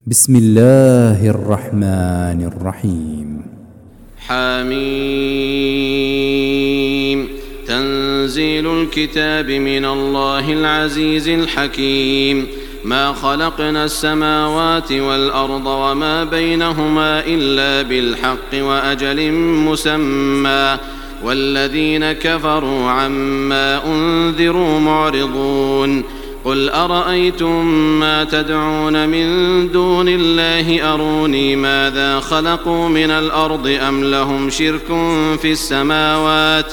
بسم الله الرحمن الرحيم. حميم. تنزيل الكتاب من الله العزيز الحكيم. ما خلقنا السماوات والأرض وما بينهما إلا بالحق وأجل مسمى والذين كفروا عما أنذروا معرضون. قل أرأيتم ما تدعون من دون الله أروني ماذا خلقوا من الأرض أم لهم شرك في السماوات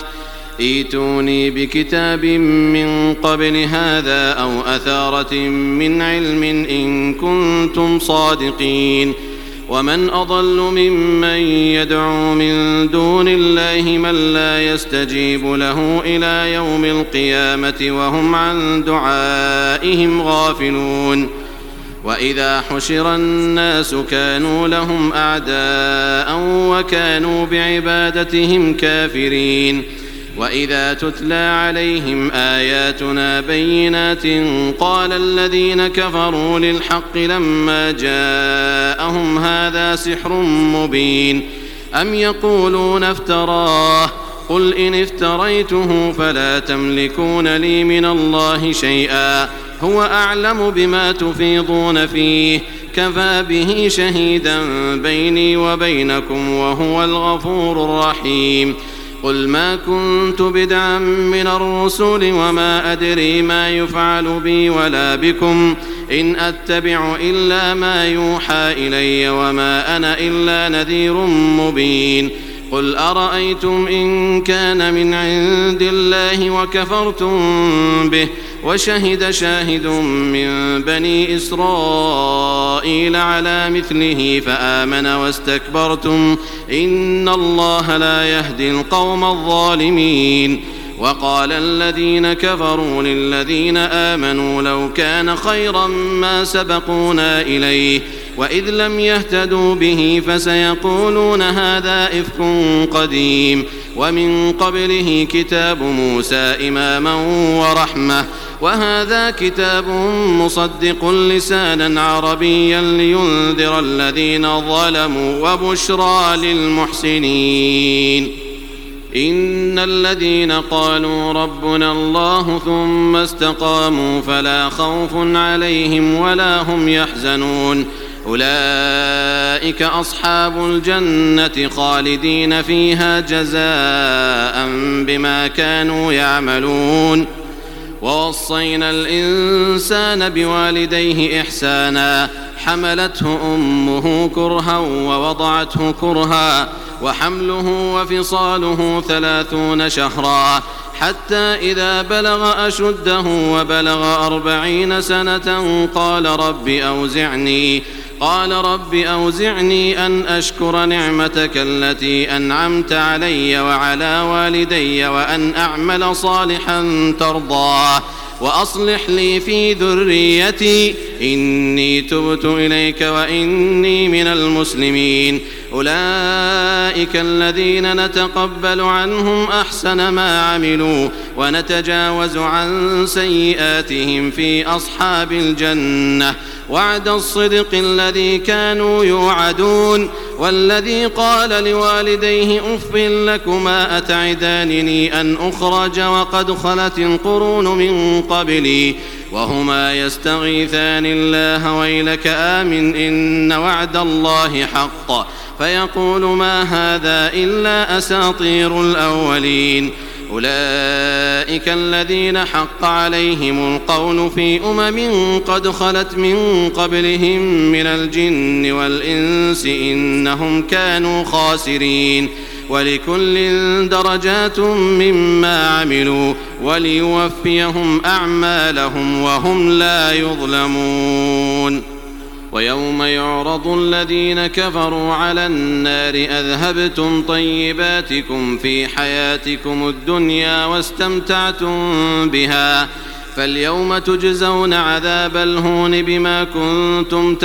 ائتوني بكتاب من قبل هذا أو أثارة من علم إن كنتم صادقين. ومن أضل ممن يدعو من دون الله من لا يستجيب له إلى يوم القيامة وهم عن دعائهم غافلون. وإذا حشر الناس كانوا لهم أعداء وكانوا بعبادتهم كافرين. وإذا تتلى عليهم آياتنا بينات قال الذين كفروا للحق لما جاءهم هذا سحر مبين أم يقولون افتراه قل إن افتريته فلا تملكون لي من الله شيئا هو أعلم بما تفيضون فيه كفى به شهيدا بيني وبينكم وهو الغفور الرحيم. قل ما كنت بدعا من الرسل وما أدري ما يفعل بي ولا بكم إن أتبع إلا ما يوحى إلي وما أنا إلا نذير مبين. قل أرأيتم إن كان من عند الله وكفرتم به وشهد شاهد من بني إسرائيل على مثله فآمن واستكبرتم إن الله لا يهدي القوم الظالمين. وقال الذين كفروا للذين آمنوا لو كان خيرا ما سبقونا إليه وإذ لم يهتدوا به فسيقولون هذا إفك قديم ومن قبله كتاب موسى إماما ورحمة وهذا كتاب مصدق لسانا عربيا لينذر الذين ظلموا وبشرى للمحسنين. إن الذين قالوا ربنا الله ثم استقاموا فلا خوف عليهم ولا هم يحزنون أولئك أصحاب الجنة خالدين فيها جزاء بما كانوا يعملون. ووصينا الإنسان بوالديه إحسانا حملته أمه كرها ووضعته كرها وحمله وفصاله 30 شهرا حتى إذا بلغ أشده وبلغ 40 سنة قال رب أوزعني أن أشكر نعمتك التي أنعمت علي وعلى والدي وأن أعمل صالحا ترضاه وأصلح لي في ذريتي إني تبت إليك وإني من المسلمين. أولئك الذين نتقبل عنهم أحسن ما عملوا ونتجاوز عن سيئاتهم في أصحاب الجنة وعد الصدق الذي كانوا يوعدون. والذي قال لوالديه أف لكما أتعدانني أن أخرج وقد خلت القرون من قبلي وهما يستغيثان الله ويلك آمن إن وعد الله حق فيقول ما هذا إلا أساطير الأولين. أولئك الذين حق عليهم القول في قد خلت من قبلهم من الجن والإنس إنهم كانوا خاسرين. ولكل درجات مما عملوا وليوفيهم أعمالهم وهم لا يظلمون. ويوم يعرض الذين كفروا على النار أذهبتم طيباتكم في حياتكم الدنيا واستمتعتم بها فاليوم تجزون عذاب الهون بما كنتم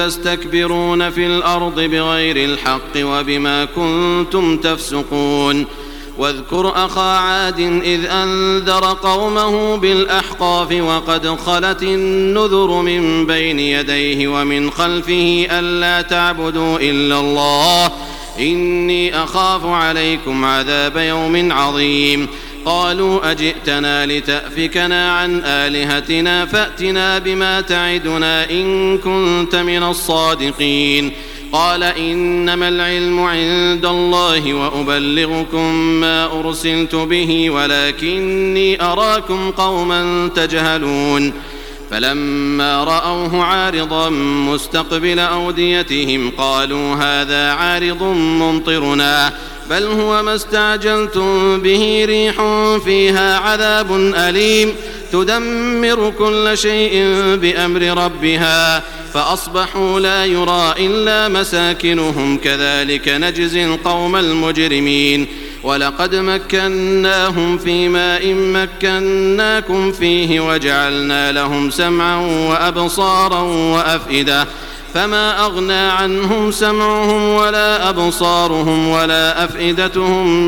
تستكبرون في الأرض بغير الحق وبما كنتم تفسقون. واذكر أخا عاد إذ أنذر قومه بالأحقاف وقد خلت النذر من بين يديه ومن خلفه ألا تعبدوا إلا الله إني أخاف عليكم عذاب يوم عظيم قالوا أجئتنا لتأفكنا عن آلهتنا فأتنا بما تعدنا إن كنت من الصادقين قال إنما العلم عند الله وأبلغكم ما أرسلت به ولكني أراكم قوما تجهلون فلما رأوه عارضا مستقبل أوديتهم قالوا هذا عارض ممطرنا بل هو ما استعجلتم به ريح فيها عذاب أليم تدمر كل شيء بأمر ربها فأصبحوا لا يرى إلا مساكنهم كذلك نجزي القوم المجرمين ولقد مكناهم في ماء مكناكم فيه وجعلنا لهم سمعا وأبصارا وأفئدة فما أغنى عنهم سمعهم ولا أبصارهم ولا أفئدتهم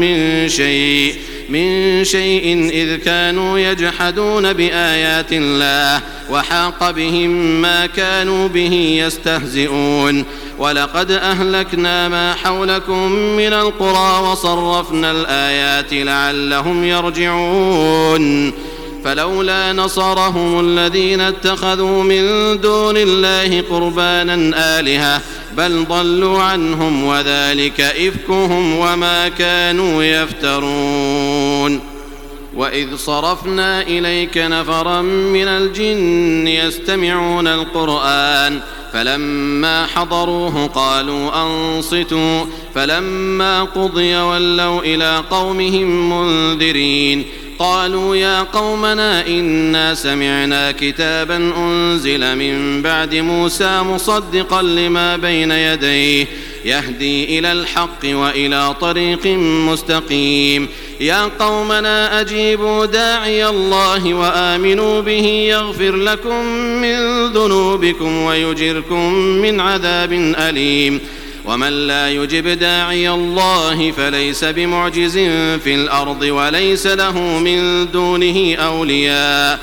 من شيء إذ كانوا يجحدون بآيات الله وحاق بهم ما كانوا به يستهزئون ولقد أهلكنا ما حولكم من القرى وصرفنا الآيات لعلهم يرجعون فلولا نصرهم الذين اتخذوا من دون الله قربانا آلهة بل ضلوا عنهم وذلك إفكهم وما كانوا يفترون وإذ صرفنا إليك نفرا من الجن يستمعون القرآن فلما حضروه قالوا أنصتوا فلما قضي ولوا إلى قومهم منذرين قالوا يا قومنا إنا سمعنا كتابا أنزل من بعد موسى مصدقا لما بين يديه يهدي إلى الحق وإلى طريق مستقيم يا قومنا أجيبوا داعي الله وآمنوا به يغفر لكم من ذنوبكم ويجركم من عذاب أليم ومن لا يجب داعي الله فليس بمعجز في الأرض وليس له من دونه أولياء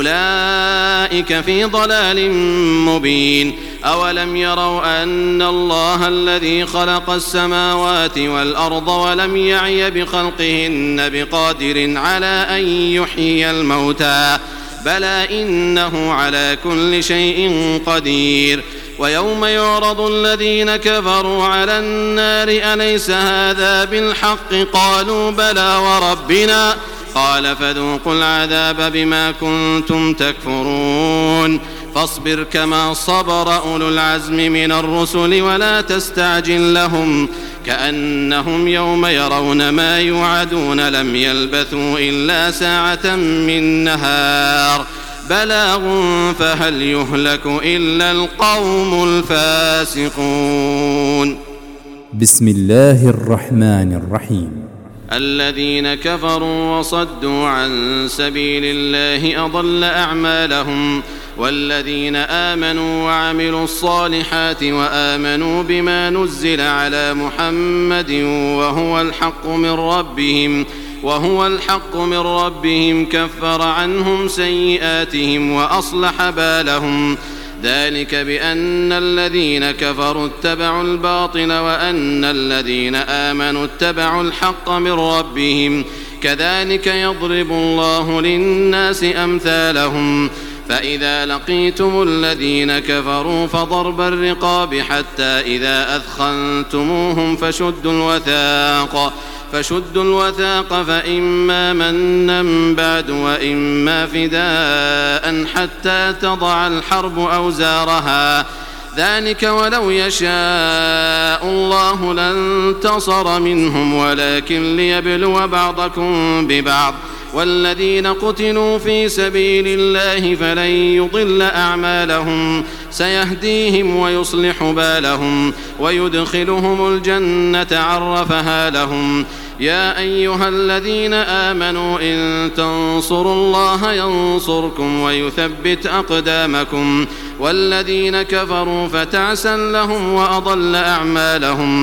أولئك في ضلال مبين أولم يروا أن الله الذي خلق السماوات والأرض ولم يعي بخلقهن بقادر على أن يحيي الموتى بلى إنه على كل شيء قدير ويوم يعرض الذين كفروا على النار أليس هذا بالحق قالوا بلى وربنا قال فذوقوا العذاب بما كنتم تكفرون فاصبر كما صبر أولو العزم من الرسل ولا تستعجل لهم كأنهم يوم يرون ما يوعدون لم يلبثوا إلا ساعة من نهار بلاغ فهل يهلك إلا القوم الفاسقون بسم الله الرحمن الرحيم الذين كفروا وصدوا عن سبيل الله أضل أعمالهم والذين آمنوا وعملوا الصالحات وآمنوا بما نزل على محمد وهو الحق من ربهم كفر عنهم سيئاتهم وأصلح بالهم ذلك بأن الذين كفروا اتبعوا الباطل وأن الذين آمنوا اتبعوا الحق من ربهم كذلك يضرب الله للناس أمثالهم فإذا لقيتم الذين كفروا فضرب الرقاب حتى إذا أثخنتموهم فشدوا الوثاق فإما منا بعد وإما فداء حتى تضع الحرب أوزارها ذلك ولو يشاء الله لانتصر منهم ولكن ليبلو بعضكم ببعض والذين قتلوا في سبيل الله فلن يضل أعمالهم سيهديهم ويصلح بالهم ويدخلهم الجنة عرفها لهم يا أيها الذين آمنوا إن تنصروا الله ينصركم ويثبت أقدامكم والذين كفروا فتعسا لهم وأضل أعمالهم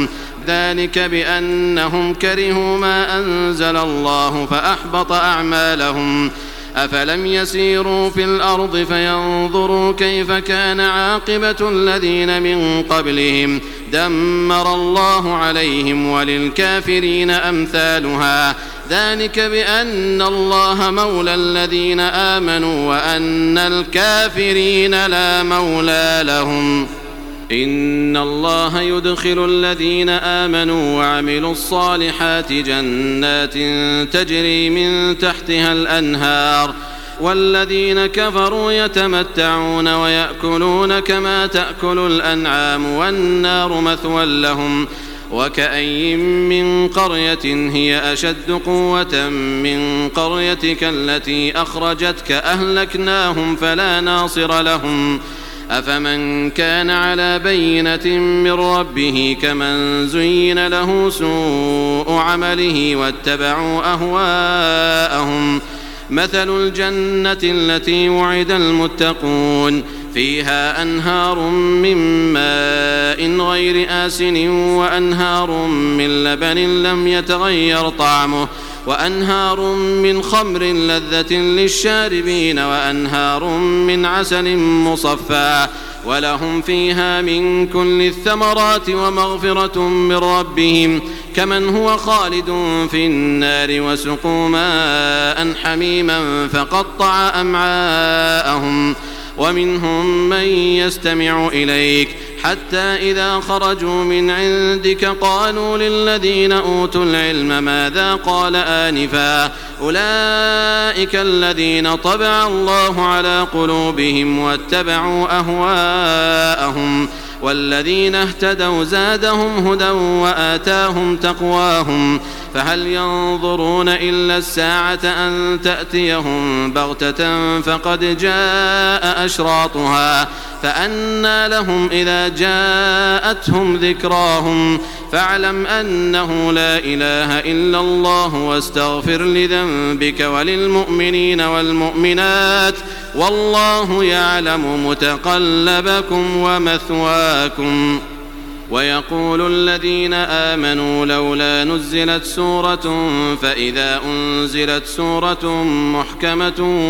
ذلك بأنهم كرهوا ما أنزل الله فأحبط أعمالهم. أفلم يسيروا في الأرض فينظروا كيف كان عاقبة الذين من قبلهم دمر الله عليهم وللكافرين أمثالها. ذلك بأن الله مولى الذين آمنوا وأن الكافرين لا مولى لهم. إن الله يدخل الذين آمنوا وعملوا الصالحات جنات تجري من تحتها الأنهار والذين كفروا يتمتعون ويأكلون كما تأكل الأنعام والنار مثوى لهم. وكأي من قرية هي أشد قوة من قريتك التي أخرجتك أهلكناهم فلا ناصر لهم. أفمن كان على بينة من ربه كمن زين له سوء عمله واتبعوا أهواءهم. مثل الجنة التي وعد المتقون فيها أنهار من ماء غير آسن وأنهار من لبن لم يتغير طعمه وأنهار من خمر لذة للشاربين وأنهار من عسل مصفى ولهم فيها من كل الثمرات ومغفرة من ربهم كمن هو خالد في النار وسقوا ماء حميما فقطع أمعاءهم. ومنهم من يستمع إليك حتى إذا خرجوا من عندك قالوا للذين أوتوا العلم ماذا قال آنفا أولئك الذين طبع الله على قلوبهم واتبعوا أهواءهم والذين اهتدوا زادهم هدى وآتاهم تقواهم. فهل ينظرون إلا الساعة أن تأتيهم بغتة فقد جاء أشراطها فأنى لهم إذا جاءتهم ذكراهم. فاعلم أنه لا إله إلا الله واستغفر لذنبك وللمؤمنين والمؤمنات والله يعلم متقلبكم ومثواكم. ويقول الذين آمنوا لولا نزلت سورة فإذا أنزلت سورة محكمة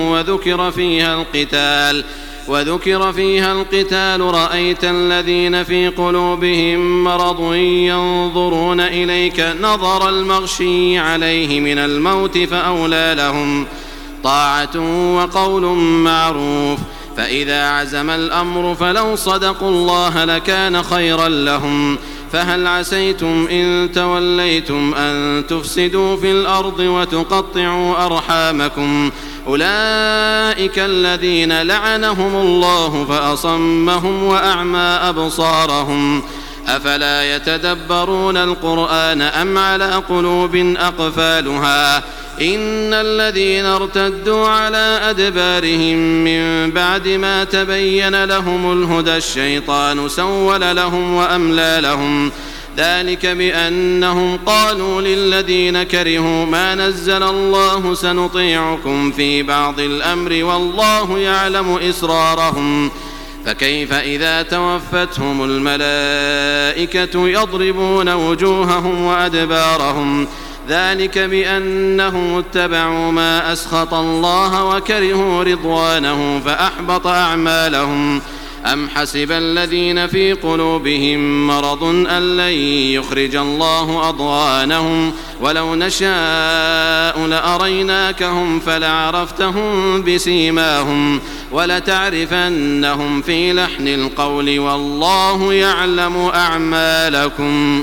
وذكر فيها القتال رأيت الذين في قلوبهم مرض ينظرون إليك نظر المغشي عليه من الموت فأولى لهم طاعة وقول معروف. فإذا عزم الأمر فلو صدقوا الله لكان خيرا لهم. فهل عسيتم إن توليتم أن تفسدوا في الأرض وتقطعوا أرحامكم أولئك الذين لعنهم الله فأصمهم وأعمى أبصارهم. أفلا يتدبرون القرآن أم على قلوب أقفالها. إن الذين ارتدوا على أدبارهم من بعد ما تبين لهم الهدى الشيطان سول لهم وأملى لهم. ذلك بأنهم قالوا للذين كرهوا ما نزل الله سنطيعكم في بعض الأمر والله يعلم إسرارهم. فكيف إذا توفتهم الملائكة يضربون وجوههم وأدبارهم. ذلك بأنهم اتبعوا ما أسخط الله وكرهوا رضوانه فأحبط أعمالهم. أم حسب الذين في قلوبهم مرض أن لن يخرج الله أضغانهم ولو نشاء لأريناكهم فلعرفتهم بسيماهم ولتعرفنهم في لحن القول والله يعلم أعمالكم.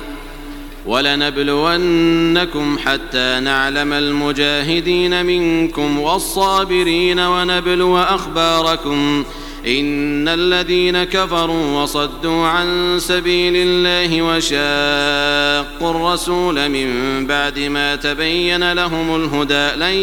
ولنبلونكم حتى نعلم المجاهدين منكم والصابرين ونبلو أخباركم. إن الذين كفروا وصدوا عن سبيل الله وشاقوا الرسول من بعد ما تبين لهم الهدى لن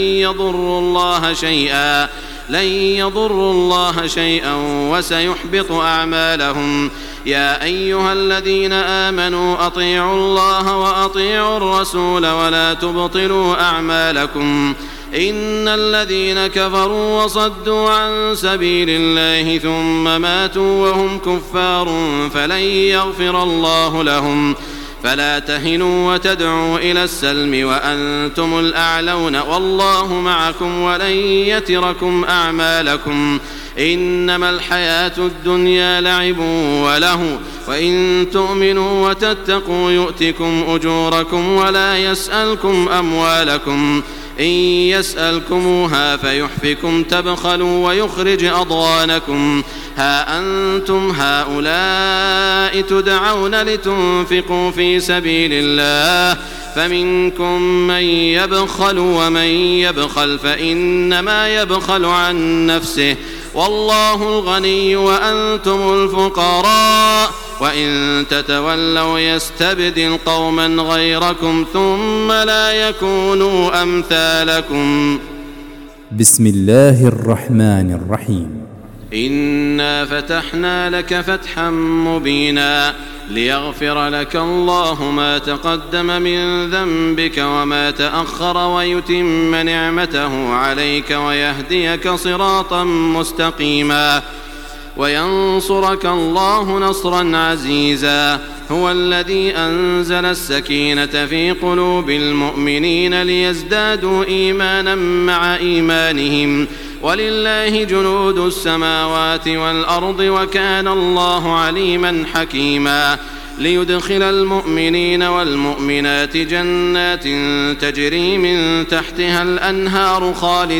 يضروا الله شيئا وسيحبط أعمالهم. يا أيها الذين آمنوا أطيعوا الله وأطيعوا الرسول ولا تبطلوا أعمالكم. إن الذين كفروا وصدوا عن سبيل الله ثم ماتوا وهم كفار فلن يغفر الله لهم فلا تهنوا وتدعوا إلى السلم وأنتم الأعلون والله معكم ولن يتركم أعمالكم إنما الحياة الدنيا لعب وله وإن تؤمنوا وتتقوا يؤتكم أجوركم ولا يسألكم أموالكم إن يسألكموها فيحفكم تبخلوا ويخرج أضغانكم ها أنتم هؤلاء تدعون لتنفقوا في سبيل الله فمنكم من يبخل ومن يبخل فإنما يبخل عن نفسه والله الغني وأنتم الفقراء وإن تتولوا يستبدل قوما غيركم ثم لا يكونوا أمثالكم. بسم الله الرحمن الرحيم. إنا فتحنا لك فتحا مبينا ليغفر لك الله ما تقدم من ذنبك وما تأخر ويتم نعمته عليك ويهديك صراطا مستقيما وينصرك الله نصرا عزيزا هو الذي أنزل السكينة في قلوب المؤمنين ليزدادوا إيمانا مع إيمانهم ولله جنود السماوات والأرض وكان الله عليما حكيما ليدخل المؤمنين والمؤمنات جنات تجري من تحتها الأنهار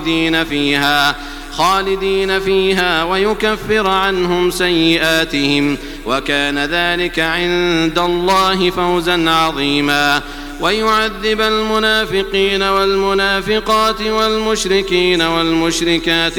خالدين فيها ويكفر عنهم سيئاتهم وكان ذلك عند الله فوزا عظيما ويعذب المنافقين والمنافقات والمشركين والمشركات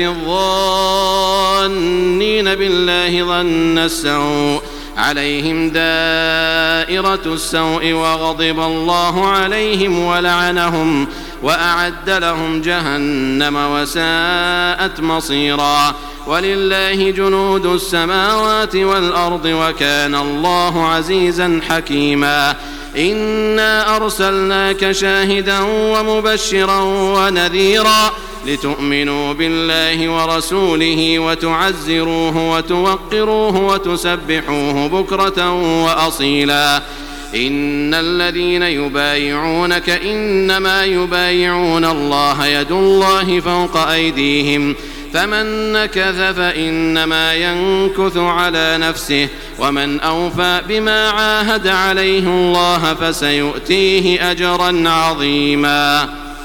الظانين بالله ظن السوء عليهم دائرة السوء وغضب الله عليهم ولعنهم وأعد لهم جهنم وساءت مصيرا ولله جنود السماوات والأرض وكان الله عزيزا حكيما إنا أرسلناك شاهدا ومبشرا ونذيرا لتؤمنوا بالله ورسوله وتعزروه وتوقروه وتسبحوه بكرة وأصيلا إن الذين يبايعونك إنما يبايعون الله يد الله فوق أيديهم فمن نكث فإنما ينكث على نفسه ومن أوفى بما عاهد عليه الله فسيؤتيه أجرا عظيما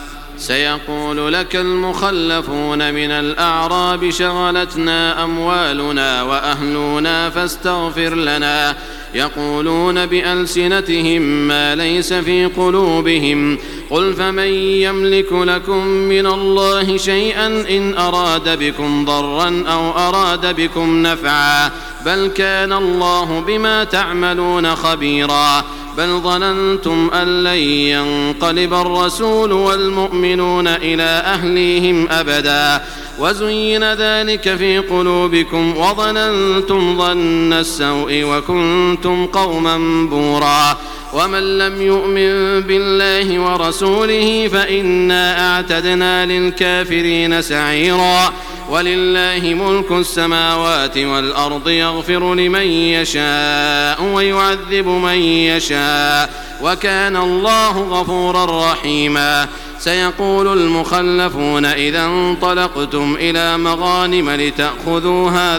سيقول لك المخلفون من الأعراب شغلتنا أموالنا وأهلنا فاستغفر لنا يقولون بألسنتهم ما ليس في قلوبهم قل فمن يملك لكم من الله شيئا إن أراد بكم ضرا أو أراد بكم نفعا بل كان الله بما تعملون خبيرا بل ظننتم أن لن ينقلب الرسول والمؤمنون إلى أهليهم أبدا وزين ذلك في قلوبكم وظننتم ظن السوء وكنتم قوما بورا ومن لم يؤمن بالله ورسوله فإنا أعتدنا للكافرين سعيرا ولله ملك السماوات والأرض يغفر لمن يشاء ويعذب من يشاء وكان الله غفورا رحيما سيقول المخلفون إذا انطلقتم إلى مغانم لتأخذوها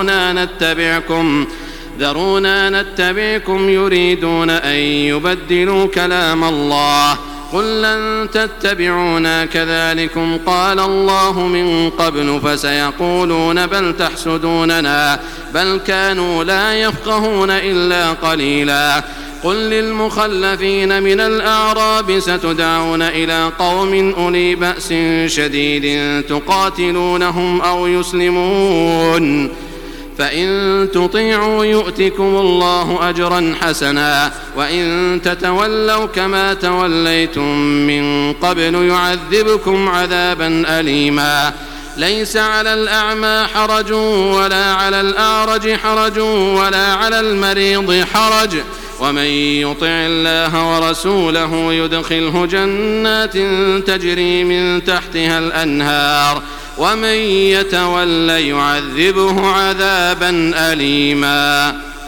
ذرونا نتبعكم يريدون أن يبدلوا كلام الله قل لن تتبعونا كذلكم قال الله من قبل فسيقولون بل تحسدوننا بل كانوا لا يفقهون إلا قليلا قل للمخلفين من الأعراب ستدعون إلى قوم أولي بأس شديد تقاتلونهم أو يسلمون فإن تطيعوا يؤتكم الله أجرا حسنا وإن تتولوا كما توليتم من قبل يعذبكم عذابا أليما ليس على الأعمى حرج ولا على الأعرج حرج ولا على المريض حرج ومن يطع الله ورسوله يدخله جنات تجري من تحتها الأنهار ومن يتول يعذبه عذابا أليما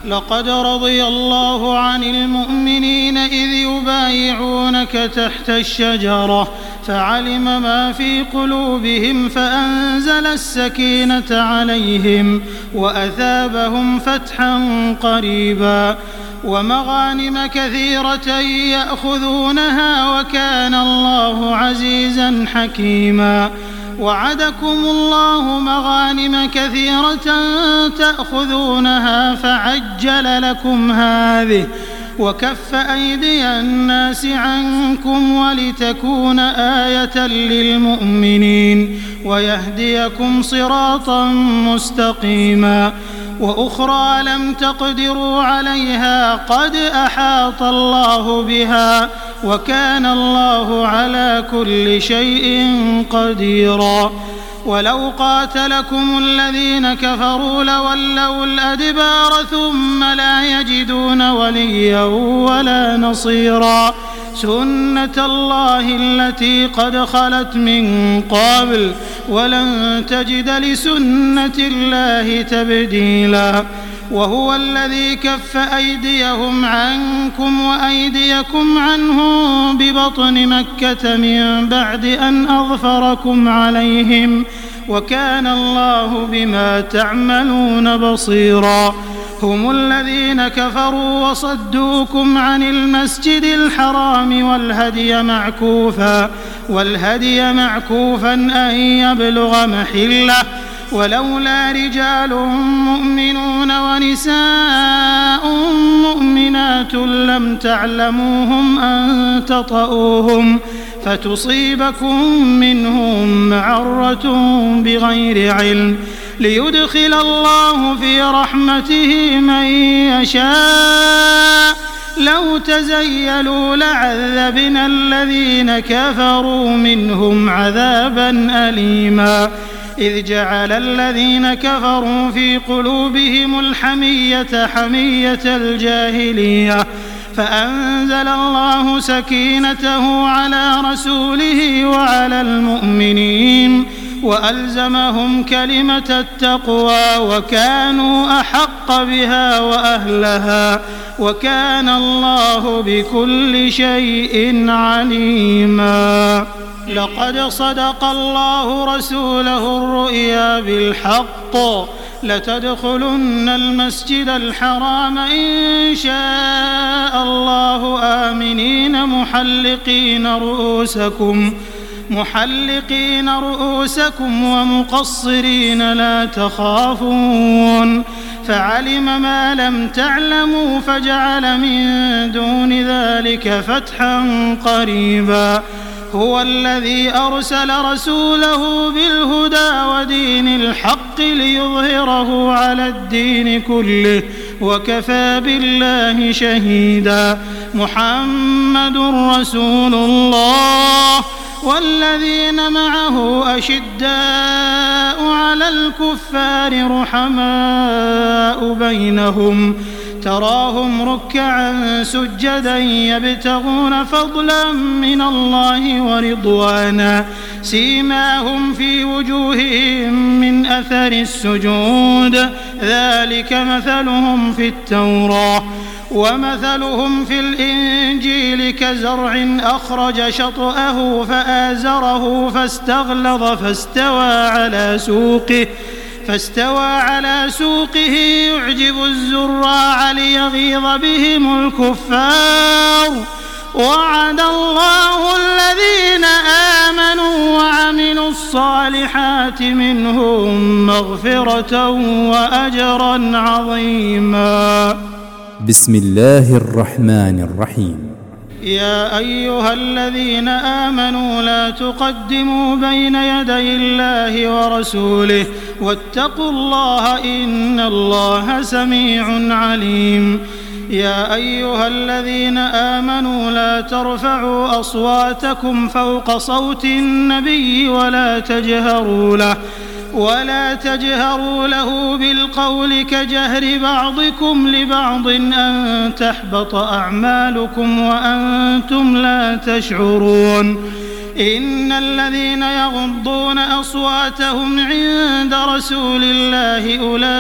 لقد رضي الله عن المؤمنين إذ يبايعونك تحت الشجرة فعلم ما في قلوبهم فأنزل السكينة عليهم وأثابهم فتحا قريبا ومغانم كثيرة يأخذونها وكان الله عزيزا حكيما. وعدكم الله مغانم كثيرة تأخذونها فعجل لكم هذه وكف أيدي الناس عنكم ولتكون آية للمؤمنين ويهديكم صراطا مستقيما. وأخرى لم تقدروا عليها قد أحاط الله بها وكان الله على كل شيء قديرا. ولو قاتلكم الذين كفروا لولوا الأدبار ثم لا يجدون وليا ولا نصيرا. سنة الله التي قد خلت من قبل ولن تجد لسنة الله تبديلا. وهو الذي كف أيديهم عنكم وأيديكم عنهم ببطن مكة من بعد أن أظفركم عليهم وكان الله بما تعملون بصيرا. هم الذين كفروا وصدوكم عن المسجد الحرام والهدي معكوفا أن يبلغ محله ولولا رجال مؤمنون ونساء مؤمنات لم تعلموهم أن تطؤوهم فتصيبكم منهم معرة بغير علم ليدخل الله في رحمته من يشاء. لو تزيلوا لعذبنا الذين كفروا منهم عذابا أليما. إذ جعل الذين كفروا في قلوبهم الحمية حمية الجاهلية فأنزل الله سكينته على رسوله وعلى المؤمنين وألزمهم كلمة التقوى وكانوا أحق بها وأهلها وكان الله بكل شيء عليما. لقد صدق الله رسوله الرؤيا بالحق لتدخلن المسجد الحرام إن شاء الله آمنين محلقين رؤوسكم ومقصرين لا تخافون فعلم ما لم تعلموا فجعل من دون ذلك فتحا قريبا. هو الذي أرسل رسوله بالهدى ودين الحق ليظهره على الدين كله وكفى بالله شهيدا. محمد رسول الله والذين معه أشداء على الكفار رحماء بينهم تراهم ركعا سجدا يبتغون فضلا من الله ورضوانا سيماهم في وجوههم من أثر السجود ذلك مثلهم في التوراة ومثلهم في الإنجيل كزرع أخرج شطأه فآزره فاستغلظ فاستوى على سوقه يعجب الزراع ليغيظ بهم الكفار. وعد الله الذين آمنوا وعملوا الصالحات منهم مغفرة وأجرا عظيما. بسم الله الرحمن الرحيم. يا أيها الذين آمنوا لا تقدموا بين يدي الله ورسوله واتقوا الله إن الله سميع عليم. يا أيها الذين آمنوا لا ترفعوا أصواتكم فوق صوت النبي ولا تجهروا له بالقول كجهر بعضكم لبعض أن تحبط أعمالكم وأنتم لا تشعرون. إن الذين يغضون أصواتهم عند رسول الله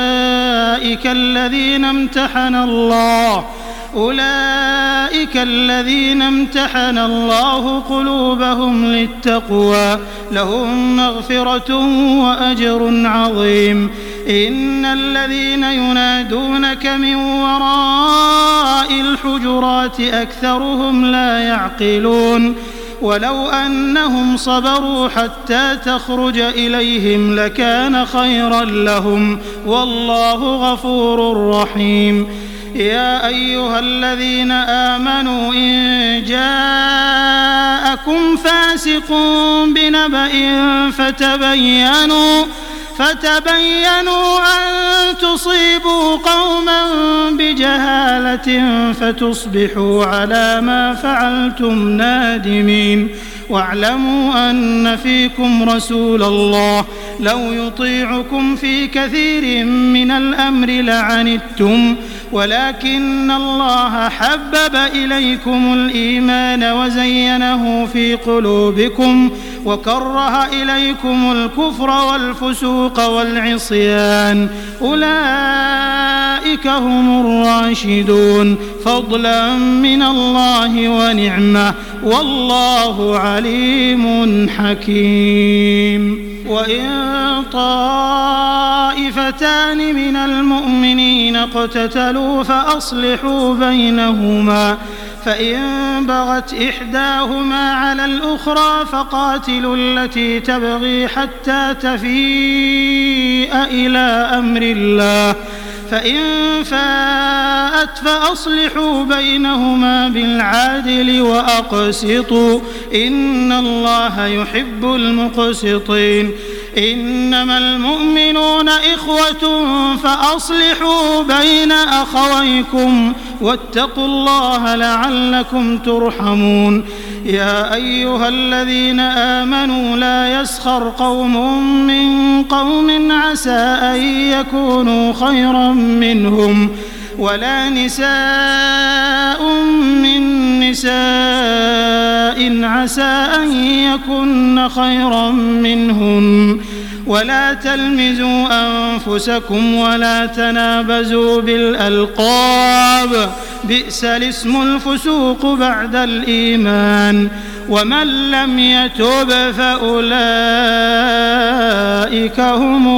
أولئك الذين امتحن الله قلوبهم للتقوى لهم مغفرة وأجر عظيم. إن الذين ينادونك من وراء الحجرات أكثرهم لا يعقلون ولو أنهم صبروا حتى تخرج إليهم لكان خيرا لهم والله غفور رحيم. يا أيها الذين آمنوا إن جاءكم فاسق بنبأ فتبينوا أن تصيبوا قوما بجهالة فتصبحوا على ما فعلتم نادمين. واعلموا أن فيكم رسول الله لو يطيعكم في كثير من الأمر لعنتم ولكن الله حبب إليكم الإيمان وزينه في قلوبكم وكره إليكم الكفر والفسوق والعصيان أولئك هم الراشدون فضلا من الله ونعمة والله عليم حكيم. وإن طائفتان من المؤمنين اقتتلوا فأصلحوا بينهما فإن بغت إحداهما على الأخرى فقاتلوا التي تبغي حتى تفيء إلى أمر الله فإن فاءت فأصلحوا بينهما بالعدل وأقسطوا إن الله يحب المقسطين. إنما المؤمنون إخوة فأصلحوا بين أخويكم واتقوا الله لعلكم ترحمون. يا أيها الذين آمنوا لا يسخر قوم من قوم عسى أن يكونوا خيرا منهم ولا نساء من نساء عسى أن يكن خيرا منهن ولا تلمزوا أنفسكم ولا تنابزوا بالألقاب بئس الاسم الفسوق بعد الإيمان ومن لم يتب فأولئك هم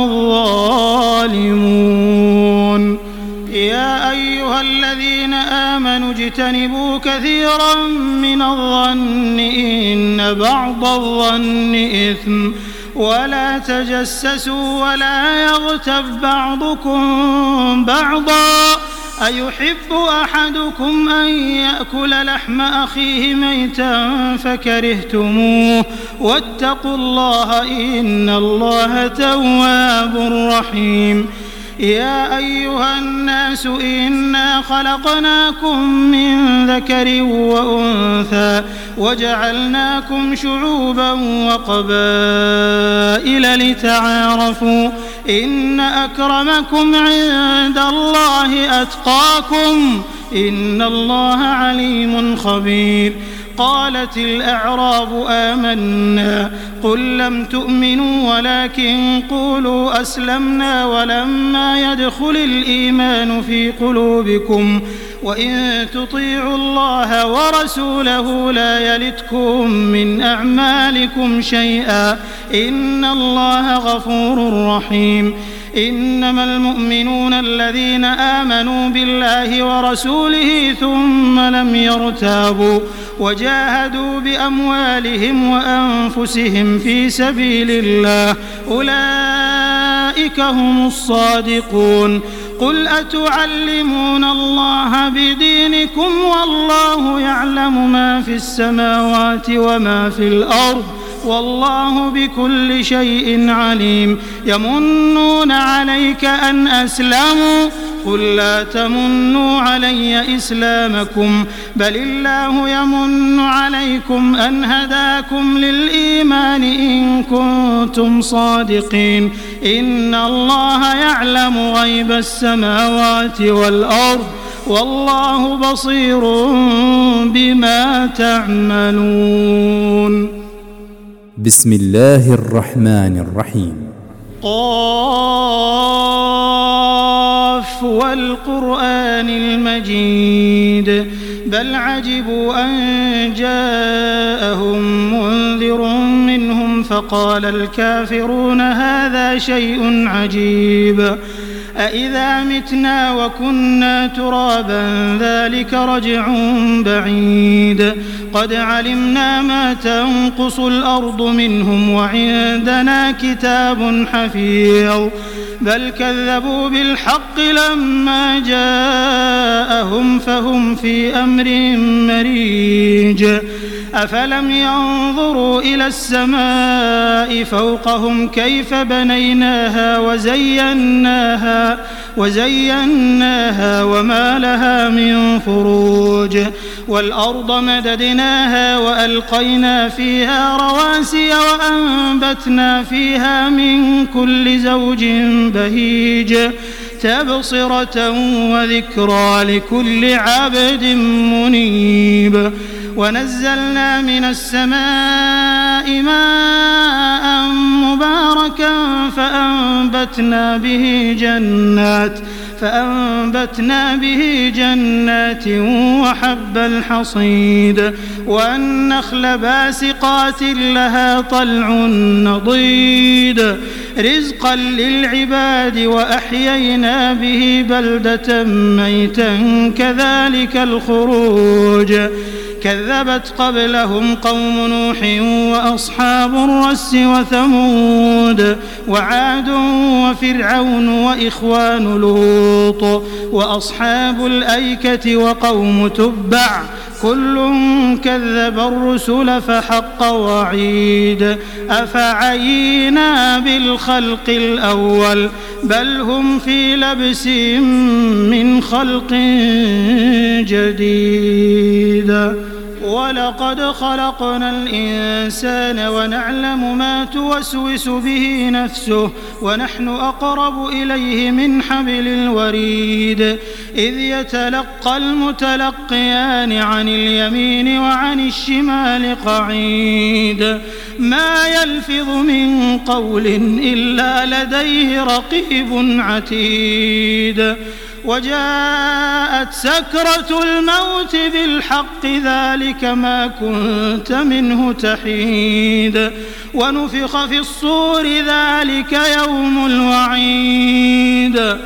الظالمون. يا أيها الذين آمنوا اجتنبوا كثيرا من الظن إن بعض الظن إثم ولا تجسسوا ولا يغتب بعضكم بعضا أيحب أحدكم أن يأكل لحم أخيه ميتا فكرهتموه واتقوا الله إن الله تواب رحيم. يا أيها الناس إنا خلقناكم من ذكر وأنثى وجعلناكم شعوبا وقبائل لتعارفوا إن أكرمكم عند الله أتقاكم إن الله عليم خبير. قالت الأعراب آمنا قل لم تؤمنوا ولكن قولوا أسلمنا ولما يدخل الإيمان في قلوبكم وإن تطيعوا الله ورسوله لا يلتكم من أعمالكم شيئا إن الله غفور رحيم. إنما المؤمنون الذين آمنوا بالله ورسوله ثم لم يرتابوا وجاهدوا بأموالهم وأنفسهم في سبيل الله أولئك هم الصادقون. قل أتعلمون الله بدينكم والله يعلم ما في السماوات وما في الأرض والله بكل شيء عليم. يمنون عليك أن أسلموا قل لا تمنوا علي إسلامكم بل الله يمن عليكم أن هداكم للإيمان إن كنتم صادقين. إن الله يعلم غيب السماوات والأرض والله بصير بما تعملون. بسم الله الرحمن الرحيم. قاف والقرآن المجيد بل عجبوا أن جاءهم منذر منهم فقال الكافرون هذا شيء عجيب أإذا متنا وكنا ترابا ذلك رجع بعيد قد علمنا ما تنقص الأرض منهم وعندنا كتاب حفيظ بل كذبوا بالحق لما جاءهم فهم في أمر مريج أفلم ينظروا إلى السماء فوقهم كيف بنيناها وزيناها وما لها من فروج والأرض مددناها وألقينا فيها رواسي وأنبتنا فيها من كل زوج بهيج تبصرة وذكرى لكل عبد منيب ونزلنا من السماء ماء مباركا فأنبتنا به جنات وحب الحصيد والنخل باسقات لها طلع نضيد رزقا للعباد وأحيينا به بلدة ميتا كذلك الخروج كذبت قبلهم قوم نوح وأصحاب الرس وثمود وعاد وفرعون وإخوان لوط وأصحاب الأيكة وقوم تبع كل كذب الرسل فحق وعيد أفعينا بالخلق الأول بل هم في لبس من خلق جديد ولقد خلقنا الإنسان ونعلم ما توسوس به نفسه ونحن أقرب إليه من حبل الوريد إذ يتلقى المتلقيان عن اليمين وعن الشمال قعيد ما يلفظ من قول إلا لديه رقيب عتيد وجاءت سكرة الموت بالحق ذلك ما كنت منه تحيد ونفخ في الصور ذلك يوم الوعيد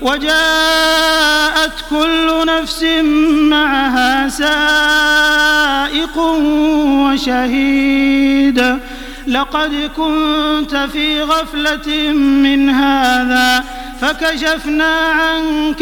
وجاءت كل نفس معها سائق وشهيد لقد كنت في غفلة من هذا فكشفنا عنك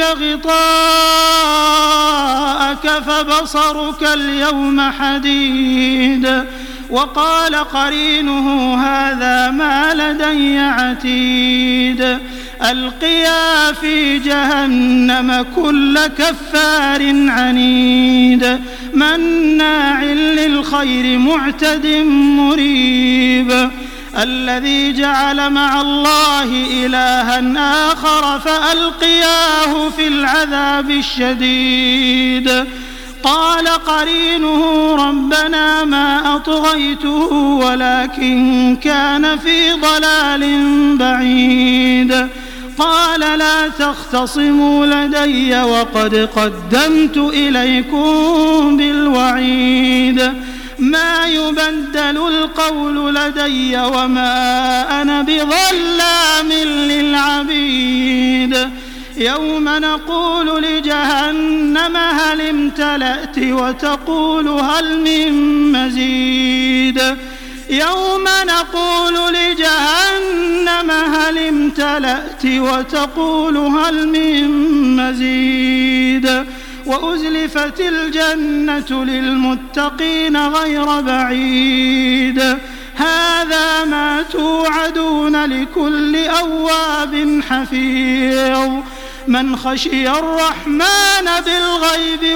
غطاءك فبصرك اليوم حديد وقال قرينه هذا ما لدي عتيد ألقيا في جهنم كل كفار عنيد مناع للخير معتد مريب الذي جعل مع الله إلها آخر فألقياه في العذاب الشديد قال قرينه ربنا ما أطغيته ولكن كان في ضلال بعيد قال لا تختصموا لدي وقد قدمت إليكم بالوعيد ما يبدل القول لدي وما أنا بظلام للعبيد يوم نقول لجهنم هل امتلأت وتقول هل من مزيد يوم نقول لجهنم هل امتلأت وتقول هل من مزيد وأزلفت الجنة للمتقين غير بعيد هذا ما توعدون لكل أواب حفيظ من خشي الرحمن بالغيب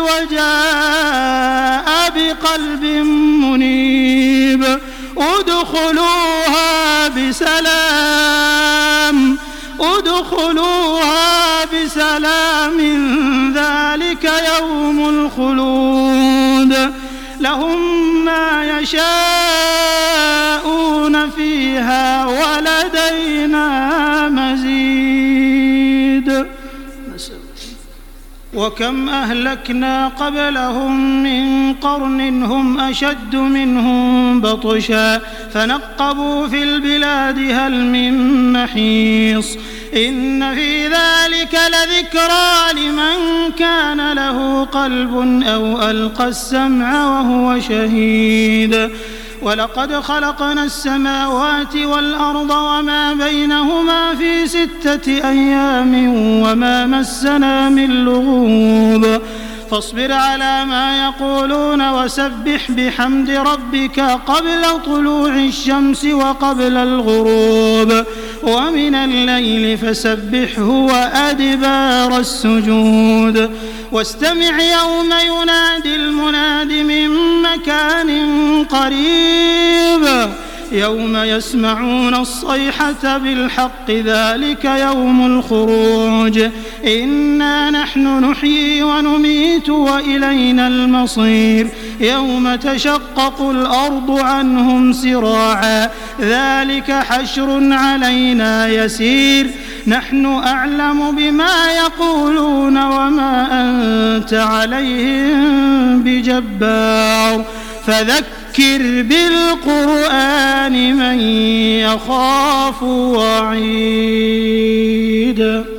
وجاء بقلب منيب ادخلوها بسلام ذلك يوم الخلود لهم ما يشاءون وكم أهلكنا قبلهم من قرن هم أشد منهم بطشا فنقبوا في البلاد هل من محيص إن في ذلك لذكرى لمن كان له قلب أو ألقى السمع وهو شهيد ولقد خلقنا السماوات والأرض وما بينهما في 6 أيام وما مسنا من لغوب فاصبر على ما يقولون وسبح بحمد ربك قبل طلوع الشمس وقبل الغروب ومن الليل فسبحه وأدبار السجود واستمع يوم ينادي المناد من مكان قريب يوم يسمعون الصيحة بالحق ذلك يوم الخروج إنا نحن نحيي ونميت وإلينا المصير يوم تشقق الأرض عنهم سراعا ذلك حشر علينا يسير نحن أعلم بما يقولون وما أنت عليهم بجبار فذكر بالقرآن من يخاف وعيد